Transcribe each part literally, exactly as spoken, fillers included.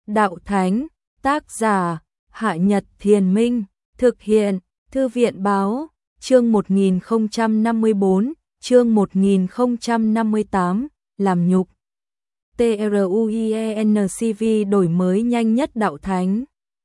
đạo thánh, tác giả, Hạ Nhật Thiền Minh, thực hiện, Thư viện báo, chương một nghìn không trăm năm mươi tư, chương một nghìn không trăm năm mươi tám, làm nhục. TRUIENCV đổi mới nhanh nhất đạo thánh.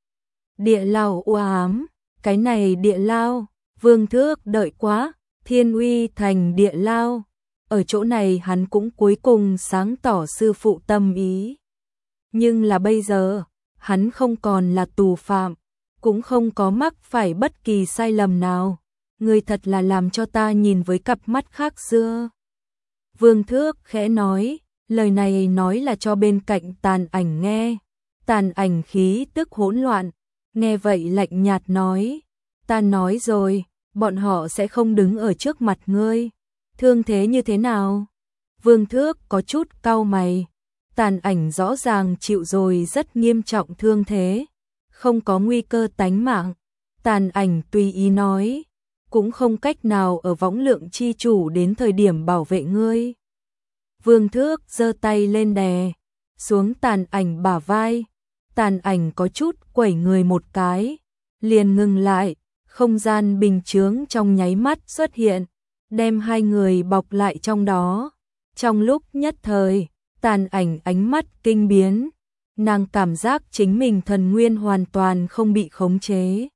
Địa lao u ám, cái này địa lao, Vương Thước đợi quá, Thiên Uy thành địa lao. Ở chỗ này hắn cũng cuối cùng sáng tỏ sư phụ tâm ý. Nhưng là bây giờ, hắn không còn là tù phạm, cũng không có mắc phải bất kỳ sai lầm nào. Ngươi thật là làm cho ta nhìn với cặp mắt khác xưa. Vương Thước khẽ nói, lời này nói là cho bên cạnh Tàn Ảnh nghe. Tàn Ảnh khí tức hỗn loạn, nghe vậy lạnh nhạt nói, ta nói rồi, bọn họ sẽ không đứng ở trước mặt ngươi. Thương thế như thế nào? Vương Thước có chút cau mày. Tàn Ảnh rõ ràng chịu rồi rất nghiêm trọng thương thế, không có nguy cơ tánh mạng. Tàn Ảnh tùy ý nói, cũng không cách nào ở võng lượng chi chủ đến thời điểm bảo vệ ngươi. Vương Thước giơ tay lên đè xuống Tàn Ảnh bả vai. Tàn Ảnh có chút quẩy người một cái, liền ngừng lại, không gian bình chướng trong nháy mắt xuất hiện, đem hai người bọc lại trong đó. Trong lúc nhất thời, Tàn Ảnh ánh mắt kinh biến, nàng cảm giác chính mình thần nguyên hoàn toàn không bị khống chế.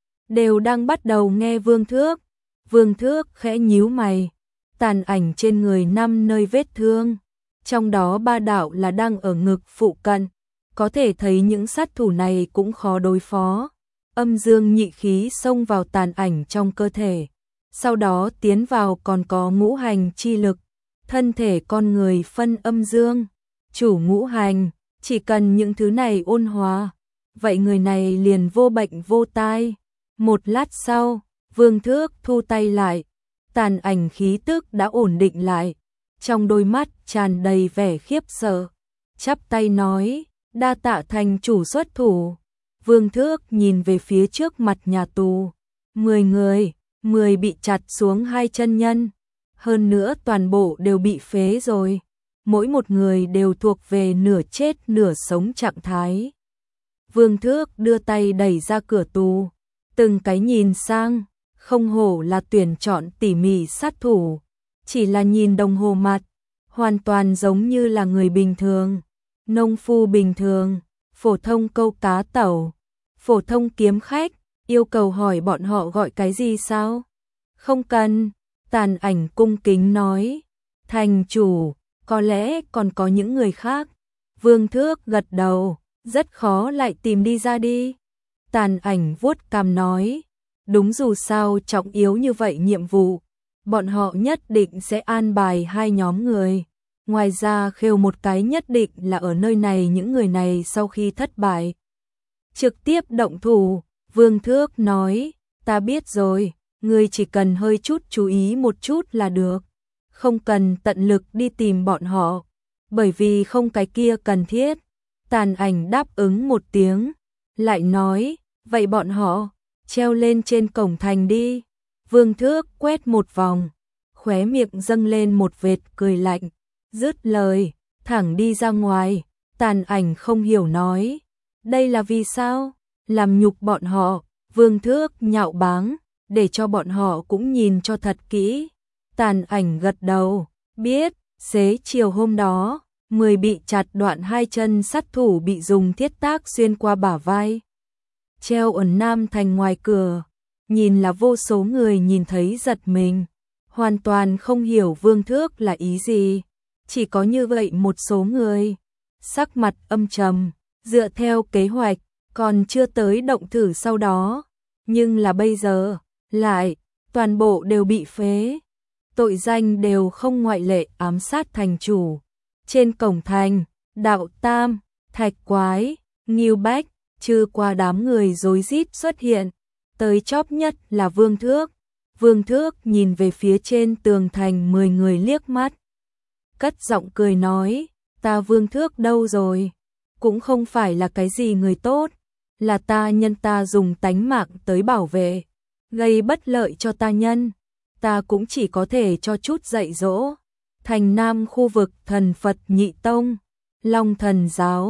Đều đang bắt đầu nghe Vương Thước. Vương Thước khẽ nhíu mày. Tàn Ảnh trên người năm nơi vết thương, trong đó ba đạo là đang ở ngực phụ cận, có thể thấy những sát thủ này cũng khó đối phó. Âm dương nhị khí xông vào Tàn Ảnh trong cơ thể, sau đó tiến vào còn có ngũ hành chi lực. Thân thể con người phân âm dương, chủ ngũ hành, chỉ cần những thứ này ôn hòa, vậy người này liền vô bệnh vô tai. Một lát sau, Vương Thước thu tay lại, Tàn Ảnh khí tức đã ổn định lại, trong đôi mắt tràn đầy vẻ khiếp sợ, chắp tay nói, đa tạ thành chủ xuất thủ. Vương Thước nhìn về phía trước mặt nhà tù, mười người, mười bị chặt xuống hai chân nhân, hơn nữa toàn bộ đều bị phế rồi, mỗi một người đều thuộc về nửa chết nửa sống trạng thái. Vương Thước đưa tay đẩy ra cửa tù, từng cái nhìn sang, không hổ là tuyển chọn tỉ mỉ sát thủ, chỉ là nhìn đồng hồ mặt, hoàn toàn giống như là người bình thường, nông phu bình thường, phổ thông câu cá tẩu, phổ thông kiếm khách. Yêu cầu hỏi bọn họ gọi cái gì sao? Không cần. Tàn Ảnh cung kính nói, thành chủ, có lẽ còn có những người khác. Vương Thước gật đầu, rất khó lại tìm đi ra đi. Tàn Ảnh vuốt cằm nói, đúng, dù sao trọng yếu như vậy nhiệm vụ, bọn họ nhất định sẽ an bài hai nhóm người. Ngoài ra khêu một cái nhất định là ở nơi này những người này sau khi thất bại trực tiếp động thủ. Vương Thước nói, ta biết rồi, ngươi chỉ cần hơi chút chú ý một chút là được, không cần tận lực đi tìm bọn họ, bởi vì không cái kia cần thiết. Tàn Ảnh đáp ứng một tiếng, lại nói, vậy bọn họ, treo lên trên cổng thành đi. Vương Thước quét một vòng, khóe miệng dâng lên một vệt cười lạnh, dứt lời, thẳng đi ra ngoài. Tàn Ảnh không hiểu nói, đây là vì sao? Làm nhục bọn họ. Vương Thước nhạo báng, để cho bọn họ cũng nhìn cho thật kỹ. Tàn Ảnh gật đầu, biết. Xế chiều hôm đó, mười bị chặt đoạn hai chân sát thủ bị dùng thiết tác xuyên qua bả vai, treo ở Nam Thành ngoài cửa, nhìn là vô số người nhìn thấy giật mình, hoàn toàn không hiểu Vương Thước là ý gì. Chỉ có như vậy một số người sắc mặt âm trầm, dựa theo kế hoạch còn chưa tới động thử sau đó, nhưng là bây giờ lại toàn bộ đều bị phế, tội danh đều không ngoại lệ, ám sát thành chủ. Trên cổng thành, Đạo Tam, Thạch Quái, Ngưu Bách, trừ qua đám người rối rít xuất hiện, tới chóp nhất là Vương Thước. Vương Thước nhìn về phía trên tường thành mười người liếc mắt, cất giọng cười nói, ta Vương Thước đâu rồi? Cũng không phải là cái gì người tốt, là ta nhân ta dùng tánh mạng tới bảo vệ, gây bất lợi cho ta nhân, ta cũng chỉ có thể cho chút dạy dỗ. Thành Nam khu vực thần Phật Nhị Tông, Long Thần Giáo,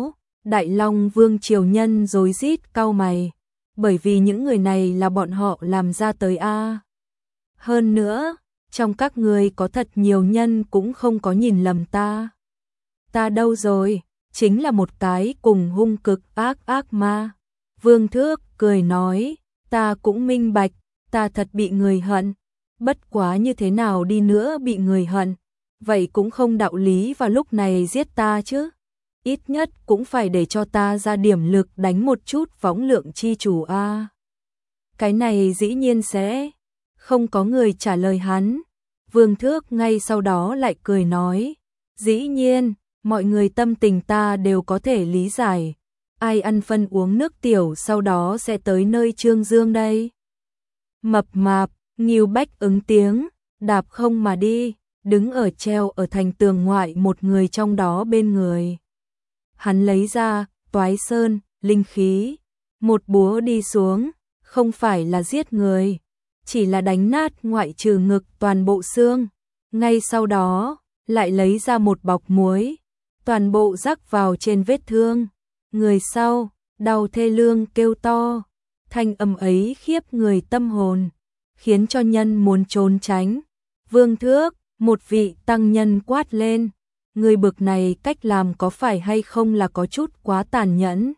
Đại Long Vương triều nhân rối rít cau mày, bởi vì những người này là bọn họ làm ra tới a. Hơn nữa, trong các người có thật nhiều nhân cũng không có nhìn lầm ta. Ta đâu rồi, chính là một cái cùng hung cực ác ác ma. Vương Thước cười nói, ta cũng minh bạch, ta thật bị người hận, bất quá như thế nào đi nữa bị người hận, vậy cũng không đạo lý vào lúc này giết ta chứ. Ít nhất cũng phải để cho ta ra điểm lực đánh một chút võng lượng chi chủ a. Cái này dĩ nhiên sẽ không có người trả lời hắn. Vương Thước ngay sau đó lại cười nói, dĩ nhiên, mọi người tâm tình ta đều có thể lý giải. Ai ăn phân uống nước tiểu sau đó sẽ tới nơi Trương Dương đây? Mập mạp, Ngưu Bách ứng tiếng, đạp không mà đi, đứng ở treo ở thành tường ngoại một người trong đó bên người. Hắn lấy ra, toái sơn, linh khí, một búa đi xuống, không phải là giết người, chỉ là đánh nát ngoại trừ ngực toàn bộ xương. Ngay sau đó, lại lấy ra một bọc muối, toàn bộ rắc vào trên vết thương. Người sau, đau thê lương kêu to, thanh âm ấy khiếp người tâm hồn, khiến cho nhân muốn trốn tránh. Vương Thước, một vị tăng nhân quát lên, người bực này cách làm có phải hay không là có chút quá tàn nhẫn.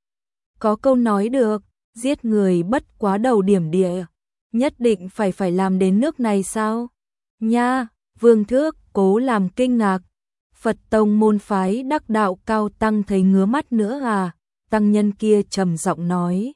Có câu nói được, giết người bất quá đầu điểm địa, nhất định phải phải làm đến nước này sao? Nha, Vương Thước cố làm kinh ngạc. Phật tông môn phái đắc đạo cao tăng thấy ngứa mắt nữa à? Tăng nhân kia trầm giọng nói.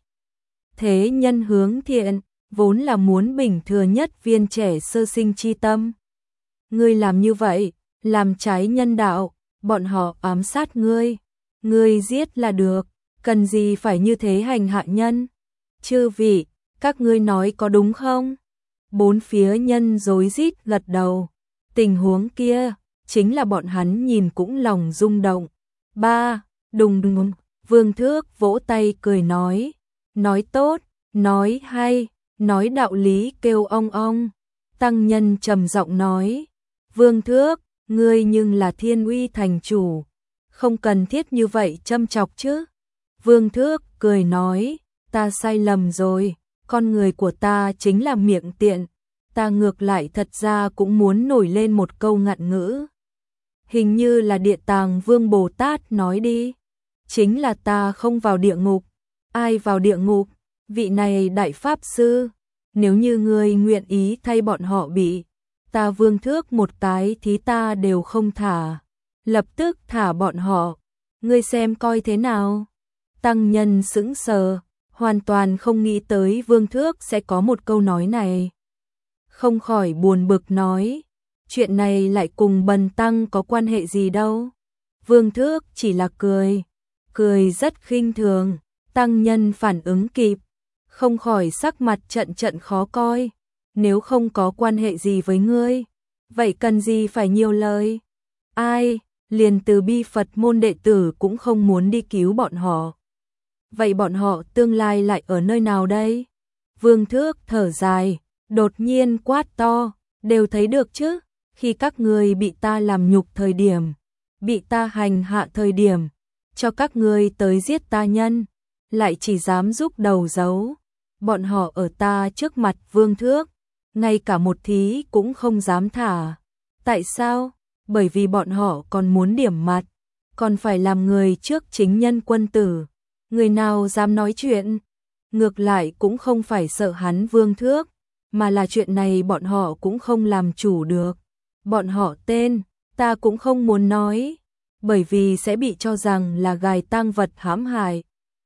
Thế nhân hướng thiện, vốn là muốn bình thừa nhất viên trẻ sơ sinh chi tâm. Ngươi làm như vậy, làm trái nhân đạo, bọn họ ám sát ngươi. Ngươi giết là được, cần gì phải như thế hành hạ nhân? Chư vị, các ngươi nói có đúng không? Bốn phía nhân rối rít gật đầu. Tình huống kia, chính là bọn hắn nhìn cũng lòng rung động. Ba, đùng đùng, Vương Thước vỗ tay cười nói. Nói tốt, nói hay, nói đạo lý kêu ong ong. Tăng nhân trầm giọng nói. Vương Thước, ngươi nhưng là Thiên Uy thành chủ, không cần thiết như vậy châm chọc chứ. Vương Thước cười nói, ta sai lầm rồi, con người của ta chính là miệng tiện, ta ngược lại thật ra cũng muốn nổi lên một câu ngạn ngữ. Hình như là Địa Tàng Vương Bồ Tát nói đi, chính là ta không vào địa ngục. Ai vào địa ngục? Vị này đại pháp sư, nếu như ngươi nguyện ý thay bọn họ bị, ta Vương Thước một cái thí ta đều không thả, lập tức thả bọn họ, ngươi xem coi thế nào. Tăng nhân sững sờ, hoàn toàn không nghĩ tới Vương Thước sẽ có một câu nói này. Không khỏi buồn bực nói, chuyện này lại cùng Bần Tăng có quan hệ gì đâu. Vương Thước chỉ là cười, cười rất khinh thường. Tăng nhân phản ứng kịp, không khỏi sắc mặt trận trận khó coi. Nếu không có quan hệ gì với ngươi, vậy cần gì phải nhiều lời? Ai, liền từ bi Phật môn đệ tử cũng không muốn đi cứu bọn họ. Vậy bọn họ tương lai lại ở nơi nào đây? Vương Thước thở dài, đột nhiên quát to, đều thấy được chứ, khi các người bị ta làm nhục thời điểm, bị ta hành hạ thời điểm, cho các người tới giết ta nhân, lại chỉ dám giúp đầu giấu. Bọn họ ở ta trước mặt Vương Thước, ngay cả một thí cũng không dám thả. Tại sao? Bởi vì bọn họ còn muốn điểm mặt, còn phải làm người trước chính nhân quân tử. Người nào dám nói chuyện? Ngược lại cũng không phải sợ hắn Vương Thước, mà là chuyện này bọn họ cũng không làm chủ được. Bọn họ tên, ta cũng không muốn nói, bởi vì sẽ bị cho rằng là gài tang vật hãm hại.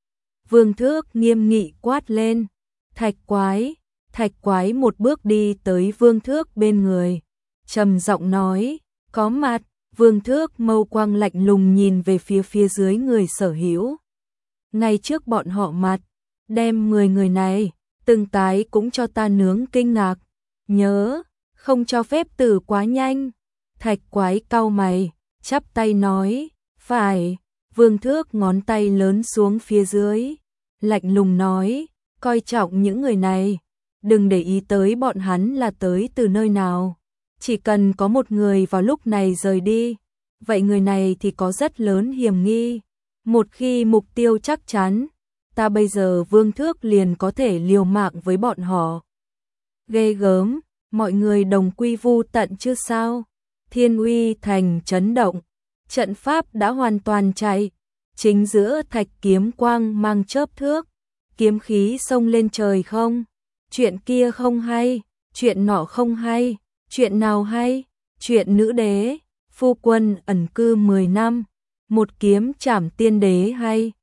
Vương Thước nghiêm nghị quát lên, Thạch Quái. Thạch Quái một bước đi tới Vương Thước bên người, trầm giọng nói, có mặt. Vương Thước mâu quang lạnh lùng nhìn về phía phía dưới người sở hữu. Ngay trước bọn họ mặt, đem mười người này, từng cái cũng cho ta nướng kinh ngạc. Nhớ, không cho phép tử quá nhanh. Thạch Quái cau mày, chắp tay nói, phải. Vương Thước ngón tay lớn xuống phía dưới, lạnh lùng nói, coi trọng những người này, đừng để ý tới bọn hắn là tới từ nơi nào. Chỉ cần có một người vào lúc này rời đi, vậy người này thì có rất lớn hiểm nghi. Một khi mục tiêu chắc chắn, ta bây giờ Vương Thước liền có thể liều mạng với bọn họ. Ghê gớm, mọi người đồng quy vu tận chứ sao? Thiên Uy Thành chấn động, trận pháp đã hoàn toàn chạy, chính giữa thạch kiếm quang mang chớp thước, kiếm khí xông lên trời không? Chuyện kia không hay, chuyện nọ không hay, chuyện nào hay? Chuyện nữ đế, phu quân ẩn cư mười năm, một kiếm trảm tiên đế hay?